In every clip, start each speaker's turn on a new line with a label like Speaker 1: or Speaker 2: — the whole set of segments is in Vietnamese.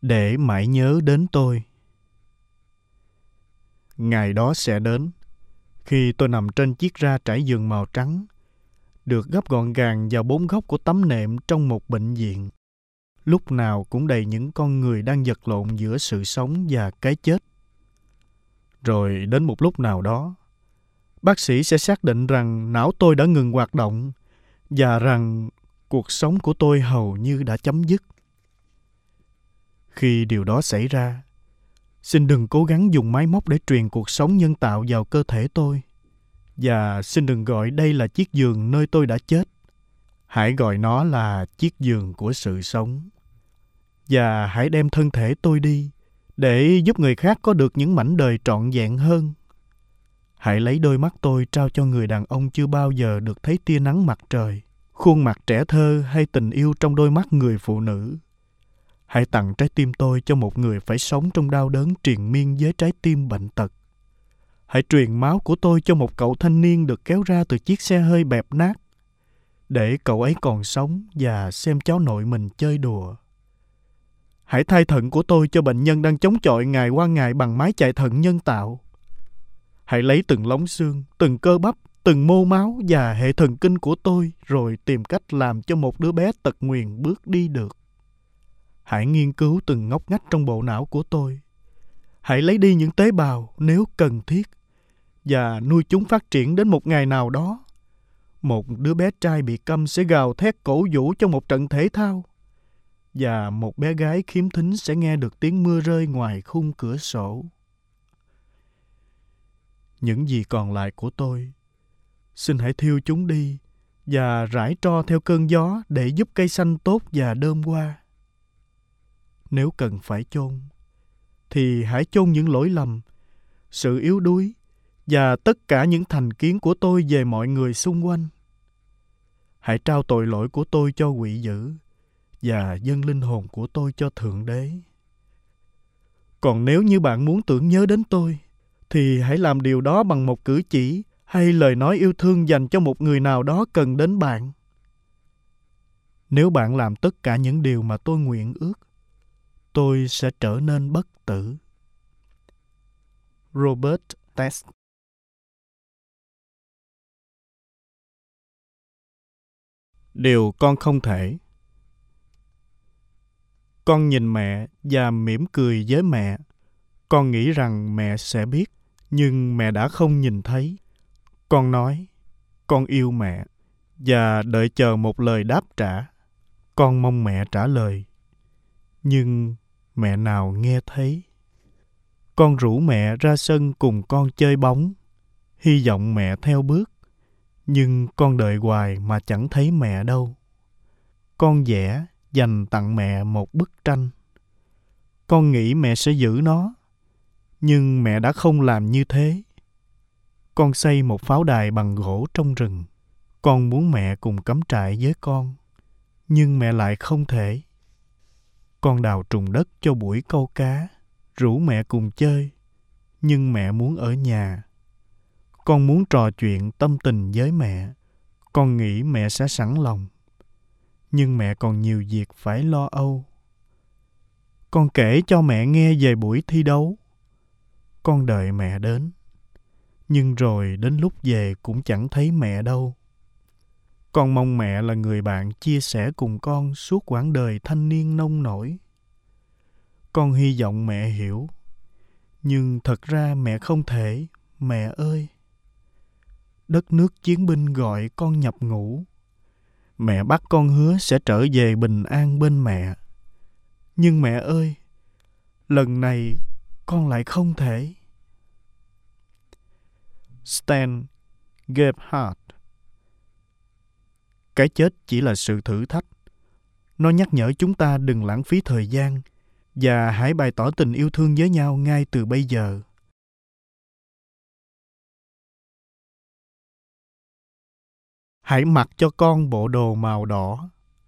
Speaker 1: để mãi nhớ đến tôi. Ngày đó sẽ đến, khi tôi nằm trên chiếc ra trải giường màu trắng, được gấp gọn gàng vào 4 góc của tấm nệm trong một bệnh viện. Lúc nào cũng đầy những con người đang vật lộn giữa sự sống và cái chết. Rồi đến một lúc nào đó, bác sĩ sẽ xác định rằng não tôi đã ngừng hoạt động và rằng cuộc sống của tôi hầu như đã chấm dứt. Khi điều đó xảy ra, xin đừng cố gắng dùng máy móc để truyền cuộc sống nhân tạo vào cơ thể tôi. Và xin đừng gọi đây là chiếc giường nơi tôi đã chết. Hãy gọi nó là chiếc giường của sự sống. Và hãy đem thân thể tôi đi để giúp người khác có được những mảnh đời trọn vẹn hơn. Hãy lấy đôi mắt tôi trao cho người đàn ông chưa bao giờ được thấy tia nắng mặt trời, khuôn mặt trẻ thơ hay tình yêu trong đôi mắt người phụ nữ. Hãy tặng trái tim tôi cho một người phải sống trong đau đớn triền miên với trái tim bệnh tật. Hãy truyền máu của tôi cho một cậu thanh niên được kéo ra từ chiếc xe hơi bẹp nát, để cậu ấy còn sống và xem cháu nội mình chơi đùa. Hãy thay thận của tôi cho bệnh nhân đang chống chọi ngày qua ngày bằng máy chạy thận nhân tạo. Hãy lấy từng lóng xương, từng cơ bắp, từng mô máu và hệ thần kinh của tôi rồi tìm cách làm cho một đứa bé tật nguyền bước đi được. Hãy nghiên cứu từng ngóc ngách trong bộ não của tôi. Hãy lấy đi những tế bào nếu cần thiết và nuôi chúng phát triển đến một ngày nào đó. Một đứa bé trai bị câm sẽ gào thét cổ vũ trong một trận thể thao. Và một bé gái khiếm thính sẽ nghe được tiếng mưa rơi ngoài khung cửa sổ. Những gì còn lại của tôi, xin hãy thiêu chúng đi và rải tro theo cơn gió để giúp cây xanh tốt và đơm hoa. Nếu cần phải chôn, thì hãy chôn những lỗi lầm, sự yếu đuối và tất cả những thành kiến của tôi về mọi người xung quanh. Hãy trao tội lỗi của tôi cho quỷ dữ và dâng linh hồn của tôi cho Thượng Đế. Còn nếu như bạn muốn tưởng nhớ đến tôi, thì hãy làm điều đó bằng một cử chỉ hay lời nói yêu thương dành cho một người nào đó cần đến bạn. Nếu bạn làm tất cả những điều mà tôi nguyện ước, tôi sẽ trở nên bất tử. Robert Tess. Điều con không thể. Con nhìn mẹ và mỉm cười với mẹ. Con nghĩ rằng mẹ sẽ biết, nhưng mẹ đã không nhìn thấy. Con nói, con yêu mẹ, và đợi chờ một lời đáp trả. Con mong mẹ trả lời, nhưng mẹ nào nghe thấy. Con rủ mẹ ra sân cùng con chơi bóng, hy vọng mẹ theo bước, nhưng con đợi hoài mà chẳng thấy mẹ đâu. Con vẽ dành tặng mẹ một bức tranh. Con nghĩ mẹ sẽ giữ nó, nhưng mẹ đã không làm như thế. Con xây một pháo đài bằng gỗ trong rừng. Con muốn mẹ cùng cắm trại với con, nhưng mẹ lại không thể. Con đào trùn đất cho buổi câu cá, rủ mẹ cùng chơi, nhưng mẹ muốn ở nhà. Con muốn trò chuyện tâm tình với mẹ. Con nghĩ mẹ sẽ sẵn lòng, nhưng mẹ còn nhiều việc phải lo âu. Con kể cho mẹ nghe về buổi thi đấu. Con đợi mẹ đến, nhưng rồi đến lúc về cũng chẳng thấy mẹ đâu. Con mong mẹ là người bạn chia sẻ cùng con suốt quãng đời thanh niên nông nổi. Con hy vọng mẹ hiểu, nhưng thật ra mẹ không thể, mẹ ơi. Đất nước chiến binh gọi con nhập ngũ. Mẹ bắt con hứa sẽ trở về bình an bên mẹ. Nhưng mẹ ơi, lần này con lại không thể. Stan Gebhardt. Cái chết chỉ là sự thử thách. Nó nhắc nhở chúng ta đừng lãng phí thời gian và hãy bày tỏ tình yêu thương với nhau ngay từ bây giờ. Hãy mặc cho con bộ đồ màu đỏ.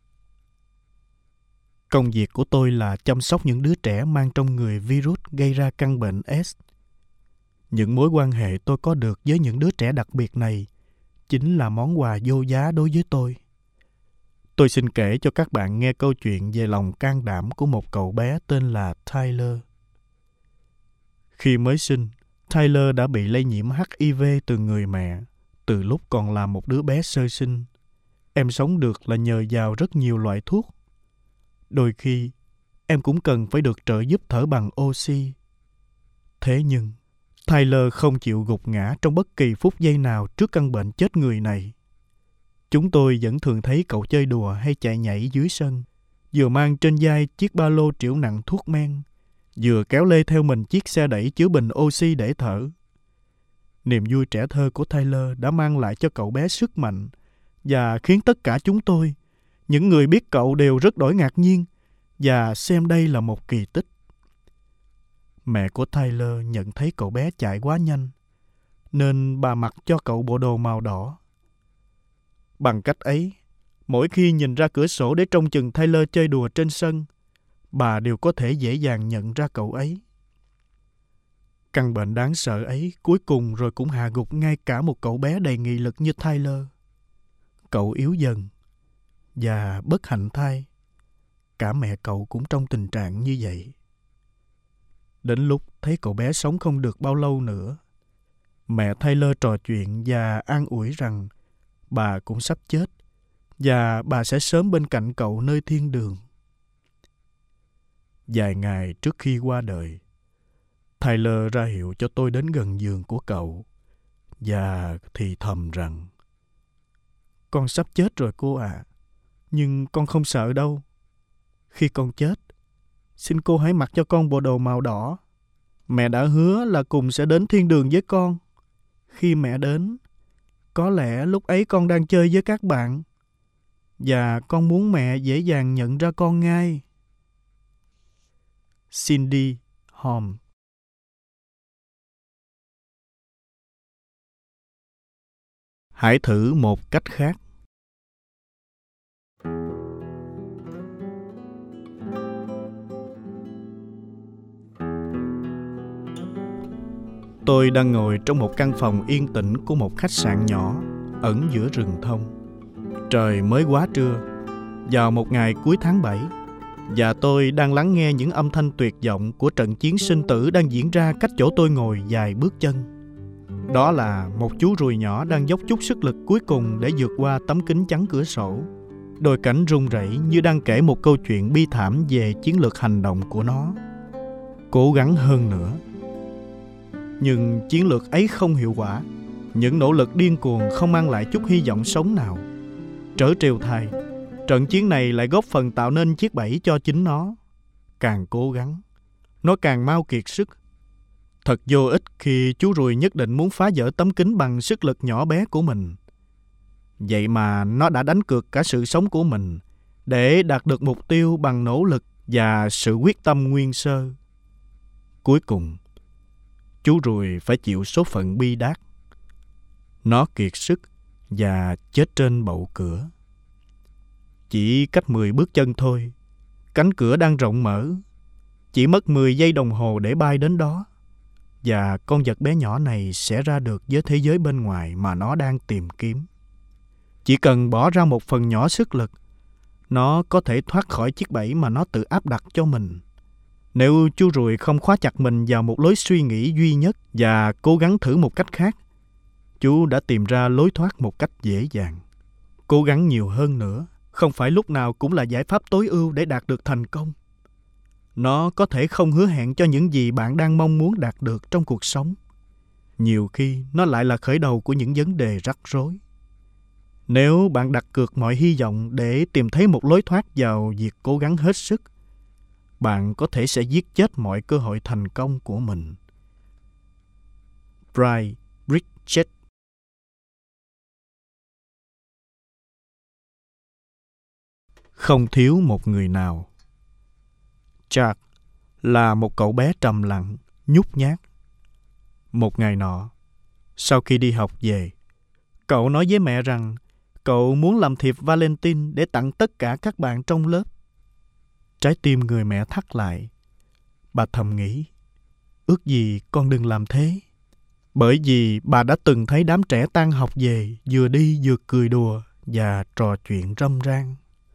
Speaker 1: Công việc của tôi là chăm sóc những đứa trẻ mang trong người virus gây ra căn bệnh S. Những mối quan hệ tôi có được với những đứa trẻ đặc biệt này chính là món quà vô giá đối với tôi. Tôi xin kể cho các bạn nghe câu chuyện về lòng can đảm của một cậu bé tên là Tyler. Khi mới sinh, Tyler đã bị lây nhiễm HIV từ người mẹ, từ lúc còn là một đứa bé sơ sinh. Em sống được là nhờ vào rất nhiều loại thuốc. Đôi khi, em cũng cần phải được trợ giúp thở bằng oxy. Thế nhưng, Tyler không chịu gục ngã trong bất kỳ phút giây nào trước căn bệnh chết người này. Chúng tôi vẫn thường thấy cậu chơi đùa hay chạy nhảy dưới sân, vừa mang trên vai chiếc ba lô trĩu nặng thuốc men, vừa kéo lê theo mình chiếc xe đẩy chứa bình oxy để thở. Niềm vui trẻ thơ của Tyler đã mang lại cho cậu bé sức mạnh và khiến tất cả chúng tôi, những người biết cậu, đều rất đổi ngạc nhiên và xem đây là một kỳ tích. Mẹ của Tyler nhận thấy cậu bé chạy quá nhanh, nên bà mặc cho cậu bộ đồ màu đỏ. Bằng cách ấy, mỗi khi nhìn ra cửa sổ để trông chừng Tyler chơi đùa trên sân, bà đều có thể dễ dàng nhận ra cậu ấy. Căn bệnh đáng sợ ấy cuối cùng rồi cũng hạ gục ngay cả một cậu bé đầy nghị lực như Tyler. Cậu yếu dần, và bất hạnh thay, cả mẹ cậu cũng trong tình trạng như vậy. Đến lúc thấy cậu bé sống không được bao lâu nữa, mẹ Tyler trò chuyện và an ủi rằng bà cũng sắp chết và bà sẽ sớm bên cạnh cậu nơi thiên đường. Vài ngày trước khi qua đời, Tyler ra hiệu cho tôi đến gần giường của cậu và thì thầm rằng: "Con sắp chết rồi cô ạ, nhưng con không sợ đâu. Khi con chết, xin cô hãy mặc cho con bộ đồ màu đỏ. Mẹ đã hứa là cùng sẽ đến thiên đường với con. Khi mẹ đến, có lẽ lúc ấy con đang chơi với các bạn, và con muốn mẹ dễ dàng nhận ra con ngay." Cindy Holmes. Hãy thử một cách khác. Tôi đang ngồi trong một căn phòng yên tĩnh của một khách sạn nhỏ ẩn giữa rừng thông. Trời mới quá trưa, vào một ngày cuối tháng 7, và tôi đang lắng nghe những âm thanh tuyệt vọng của trận chiến sinh tử đang diễn ra cách chỗ tôi ngồi vài bước chân. Đó là một chú ruồi nhỏ đang dốc chút sức lực cuối cùng để vượt qua tấm kính chắn cửa sổ. Đôi cánh run rẩy như đang kể một câu chuyện bi thảm về chiến lược hành động của nó. Cố gắng hơn nữa. Nhưng chiến lược ấy không hiệu quả. Những nỗ lực điên cuồng không mang lại chút hy vọng sống nào. Trớ trêu thay, trận chiến này lại góp phần tạo nên chiếc bẫy cho chính nó. Càng cố gắng, nó càng mau kiệt sức. Thật vô ích khi chú ruồi nhất định muốn phá vỡ tấm kính bằng sức lực nhỏ bé của mình. Vậy mà nó đã đánh cược cả sự sống của mình để đạt được mục tiêu bằng nỗ lực và sự quyết tâm nguyên sơ. Cuối cùng, chú ruồi phải chịu số phận bi đát. Nó kiệt sức và chết trên bậu cửa. Chỉ cách 10 bước chân thôi, cánh cửa đang rộng mở. Chỉ mất 10 giây đồng hồ để bay đến đó, và con vật bé nhỏ này sẽ ra được với thế giới bên ngoài mà nó đang tìm kiếm. Chỉ cần bỏ ra một phần nhỏ sức lực, nó có thể thoát khỏi chiếc bẫy mà nó tự áp đặt cho mình. Nếu chú ruồi không khóa chặt mình vào một lối suy nghĩ duy nhất và cố gắng thử một cách khác, chú đã tìm ra lối thoát một cách dễ dàng. Cố gắng nhiều hơn nữa không phải lúc nào cũng là giải pháp tối ưu để đạt được thành công. Nó có thể không hứa hẹn cho những gì bạn đang mong muốn đạt được trong cuộc sống. Nhiều khi nó lại là khởi đầu của những vấn đề rắc rối. Nếu bạn đặt cược mọi hy vọng để tìm thấy một lối thoát vào việc cố gắng hết sức, bạn có thể sẽ giết chết mọi cơ hội thành công của mình. Brian Bridges. Không thiếu một người nào. Jack là một cậu bé trầm lặng, nhút nhát. Một ngày nọ, sau khi đi học về, cậu nói với mẹ rằng cậu muốn làm thiệp Valentine để tặng tất cả các bạn trong lớp. Trái tim người mẹ thắt lại. Bà thầm nghĩ, ước gì con đừng làm thế. Bởi vì bà đã từng thấy đám trẻ tan học về, vừa đi vừa cười đùa và trò chuyện râm ran.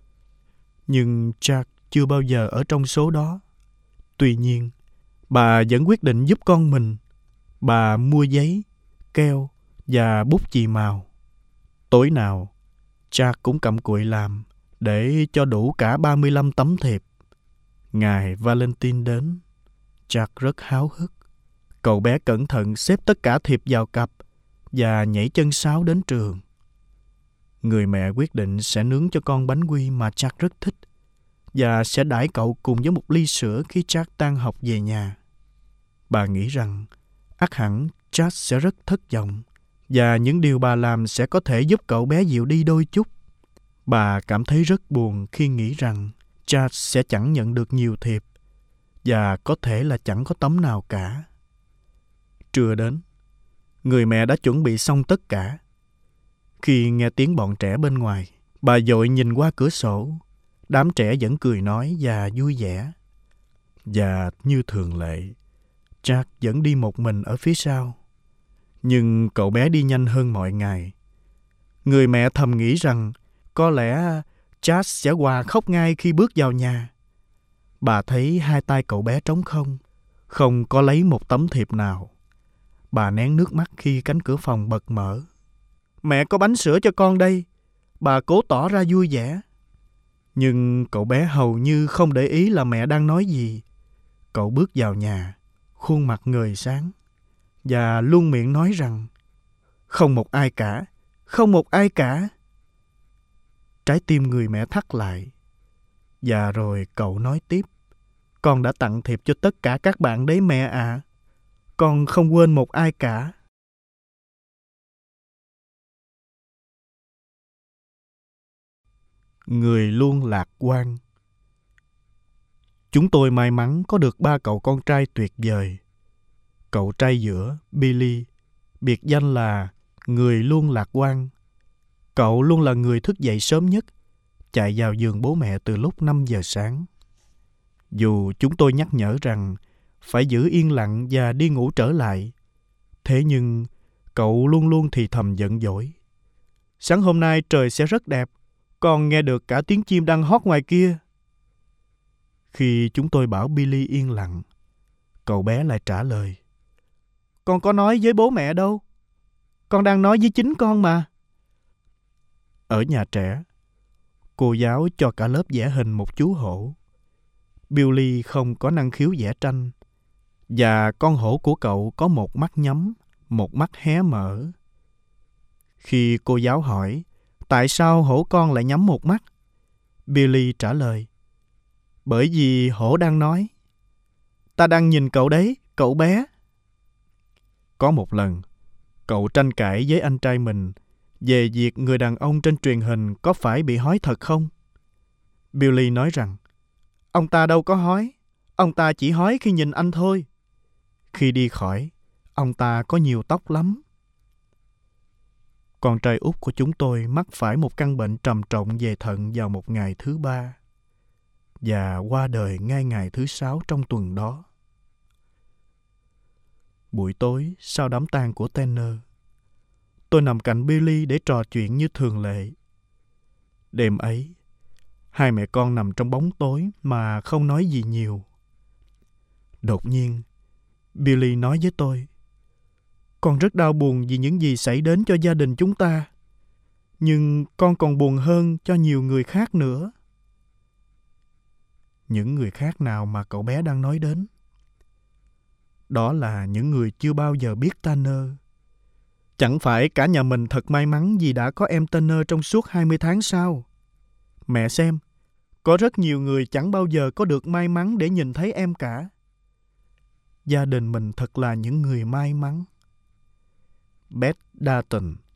Speaker 1: Nhưng Jack chưa bao giờ ở trong số đó. Tuy nhiên, bà vẫn quyết định giúp con mình. Bà mua giấy, keo và bút chì màu. Tối nào, Jack cũng cặm cụi làm để cho đủ cả 35 tấm thiệp. Ngày Valentine đến, Jack rất háo hức. Cậu bé cẩn thận xếp tất cả thiệp vào cặp và nhảy chân sáo đến trường. Người mẹ quyết định sẽ nướng cho con bánh quy mà Jack rất thích và sẽ đãi cậu cùng với một ly sữa khi Jack tan học về nhà. Bà nghĩ rằng ắt hẳn Jack sẽ rất thất vọng và những điều bà làm sẽ có thể giúp cậu bé dịu đi đôi chút. Bà cảm thấy rất buồn khi nghĩ rằng Jack sẽ chẳng nhận được nhiều thiệp và có thể là chẳng có tấm nào cả. Trưa đến, người mẹ đã chuẩn bị xong tất cả. Khi nghe tiếng bọn trẻ bên ngoài, bà vội nhìn qua cửa sổ. Đám trẻ vẫn cười nói và vui vẻ. Và như thường lệ, Jack vẫn đi một mình ở phía sau. Nhưng cậu bé đi nhanh hơn mọi ngày. Người mẹ thầm nghĩ rằng có lẽ Jack sẽ òa khóc ngay khi bước vào nhà. Bà thấy hai tay cậu bé trống không, không có lấy một tấm thiệp nào. Bà nén nước mắt khi cánh cửa phòng bật mở. Mẹ có bánh sữa cho con đây. Bà cố tỏ ra vui vẻ. Nhưng cậu bé hầu như không để ý là mẹ đang nói gì. Cậu bước vào nhà, khuôn mặt ngời sáng, và luôn miệng nói rằng không một ai cả, không một ai cả. Trái tim người mẹ thắt lại. Và rồi cậu nói tiếp. Con đã tặng thiệp cho tất cả các bạn đấy mẹ ạ. Con không quên một ai cả. Người luôn lạc quan. Chúng tôi may mắn có được 3 cậu con trai tuyệt vời. Cậu trai giữa, Billy, biệt danh là người luôn lạc quan. Cậu luôn là người thức dậy sớm nhất, chạy vào giường bố mẹ từ lúc 5 giờ sáng. Dù chúng tôi nhắc nhở rằng phải giữ yên lặng và đi ngủ trở lại, thế nhưng cậu luôn luôn thì thầm giận dỗi. Sáng hôm nay trời sẽ rất đẹp, con nghe được cả tiếng chim đang hót ngoài kia. Khi chúng tôi bảo Billy yên lặng, cậu bé lại trả lời. Con có nói với bố mẹ đâu. Con đang nói với chính con mà. Ở nhà trẻ, cô giáo cho cả lớp vẽ hình một chú hổ. Billy không có năng khiếu vẽ tranh, và con hổ của cậu có một mắt nhắm, một mắt hé mở. Khi cô giáo hỏi tại sao hổ con lại nhắm một mắt, Billy trả lời, bởi vì hổ đang nói, ta đang nhìn cậu đấy, cậu bé. Có một lần, cậu tranh cãi với anh trai mình về việc người đàn ông trên truyền hình có phải bị hói thật không. Billy nói rằng, ông ta đâu có hói, ông ta chỉ hói khi nhìn anh thôi. Khi đi khỏi, ông ta có nhiều tóc lắm. Con trai út của chúng tôi mắc phải một căn bệnh trầm trọng về thận vào một ngày thứ 3 và qua đời ngay ngày thứ 6 trong tuần đó. Buổi tối sau đám tang của Tanner, tôi nằm cạnh Billy để trò chuyện như thường lệ. Đêm ấy, hai mẹ con nằm trong bóng tối mà không nói gì nhiều. Đột nhiên, Billy nói với tôi, con rất đau buồn vì những gì xảy đến cho gia đình chúng ta. Nhưng con còn buồn hơn cho nhiều người khác nữa. Những người khác nào mà cậu bé đang nói đến? Đó là những người chưa bao giờ biết Tanner. Chẳng phải cả nhà mình thật may mắn vì đã có em Tanner trong suốt 20 tháng sao? Mẹ xem, có rất nhiều người chẳng bao giờ có được may mắn để nhìn thấy em cả. Gia đình mình thật là những người may mắn. Beth Darton,